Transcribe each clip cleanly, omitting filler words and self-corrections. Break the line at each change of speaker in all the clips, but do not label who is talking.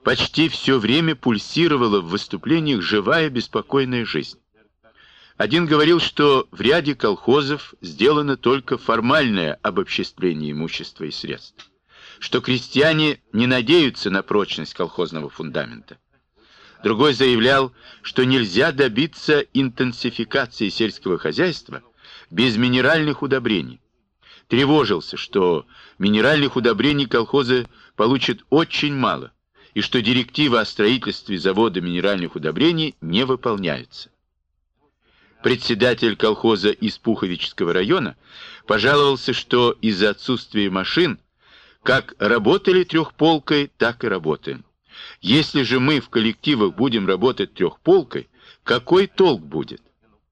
почти все время пульсировала в выступлениях живая беспокойная жизнь. Один говорил, что в ряде колхозов сделано только формальное обобществление имущества и средств, что крестьяне не надеются на прочность колхозного фундамента. Другой заявлял, что нельзя добиться интенсификации сельского хозяйства без минеральных удобрений. Тревожился, что минеральных удобрений колхозы получат очень мало, и что директива о строительстве завода минеральных удобрений не выполняется. Председатель колхоза из Пуховического района пожаловался, что из-за отсутствия машин как работали трехполкой, так и работаем. Если же мы в коллективах будем работать трехполкой, какой толк будет?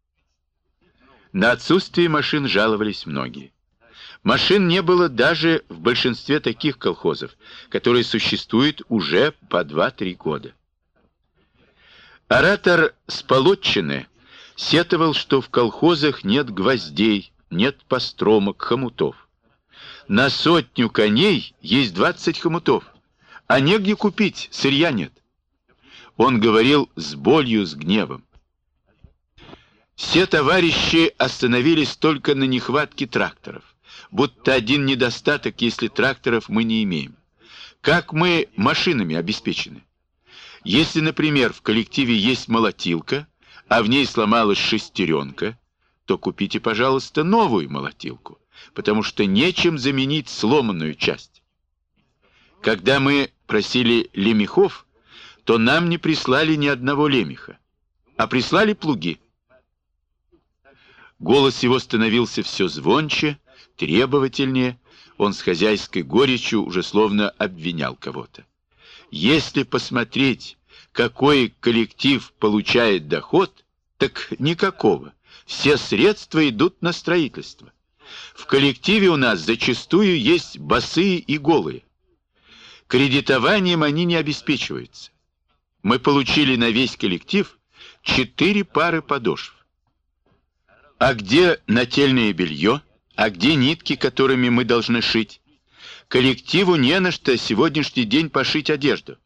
На отсутствие машин жаловались многие. Машин не было даже в большинстве таких колхозов, которые существуют уже по 2-3 года. Оратор с Полотчины сетовал, что в колхозах нет гвоздей, нет постромок, хомутов. На 100 коней есть 20 хомутов, а негде купить, сырья нет. Он говорил с болью, с гневом. Все товарищи остановились только на нехватке тракторов, будто один недостаток, если тракторов мы не имеем. Как мы машинами обеспечены? Если, например, в коллективе есть молотилка, а в ней сломалась шестеренка, то купите, пожалуйста, новую молотилку, потому что нечем заменить сломанную часть. Когда мы просили лемехов, то нам не прислали ни одного лемеха, а прислали плуги. Голос его становился все звонче, требовательнее, он с хозяйской горечью уже словно обвинял кого-то. Если посмотреть, какой коллектив получает доход, так никакого. Все средства идут на строительство. В коллективе у нас зачастую есть босые и голые. Кредитованием они не обеспечиваются. Мы получили на весь коллектив 4 пары подошв. А где нательное белье? А где нитки, которыми мы должны шить? Коллективу не на что сегодняшний день пошить одежду.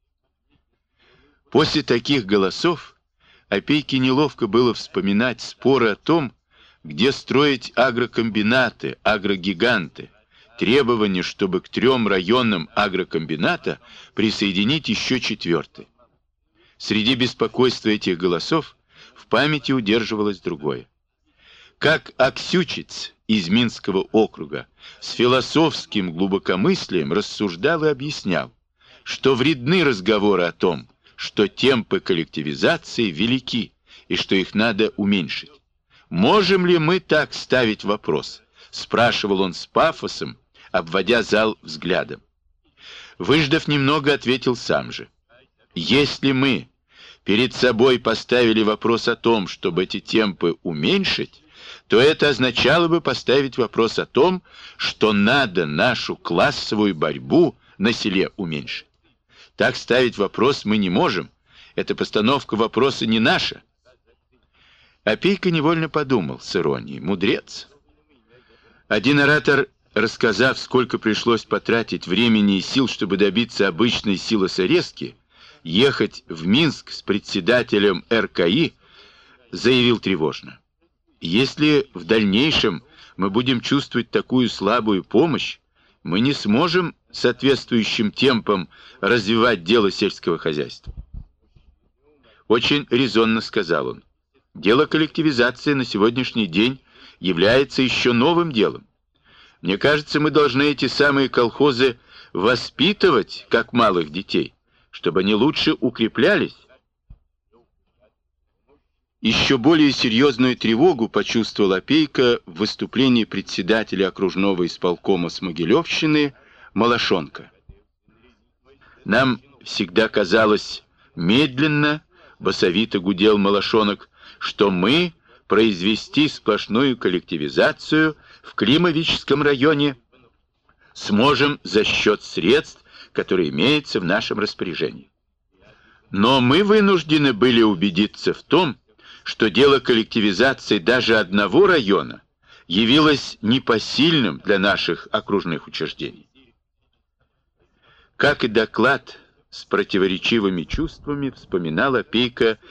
После таких голосов Опейке неловко было вспоминать споры о том, где строить агрокомбинаты, агрогиганты, требование, чтобы к 3 районам агрокомбината присоединить еще 4-й. Среди беспокойства этих голосов в памяти удерживалось другое. Как Аксючиц из Минского округа с философским глубокомыслием рассуждал и объяснял, что вредны разговоры о том, что темпы коллективизации велики и что их надо уменьшить. «Можем ли мы так ставить вопрос?» — спрашивал он с пафосом, обводя зал взглядом. Выждав немного, ответил сам же. «Если мы перед собой поставили вопрос о том, чтобы эти темпы уменьшить, то это означало бы поставить вопрос о том, что надо нашу классовую борьбу на селе уменьшить. Так ставить вопрос мы не можем. Эта постановка вопроса не наша». Опейка невольно подумал с иронией. Мудрец. Один оратор, рассказав, сколько пришлось потратить времени и сил, чтобы добиться обычной силосорезки, ехать в Минск с председателем РКИ, заявил тревожно: «Если в дальнейшем мы будем чувствовать такую слабую помощь, мы не сможем соответствующим темпом развивать дело сельского хозяйства». Очень резонно сказал он. Дело коллективизации на сегодняшний день является еще новым делом. Мне кажется, мы должны эти самые колхозы воспитывать, как малых детей, чтобы они лучше укреплялись. Еще более серьезную тревогу почувствовал Опейка в выступлении председателя окружного исполкома Смогилевщины Малашонка. Нам всегда казалось медленно, басовито гудел Малашонок, что мы произвести сплошную коллективизацию в Климовическом районе сможем за счет средств, которые имеются в нашем распоряжении. Но мы вынуждены были убедиться в том, что дело коллективизации даже одного района явилось непосильным для наших окружных учреждений. Как и доклад С противоречивыми чувствами вспоминал Опейко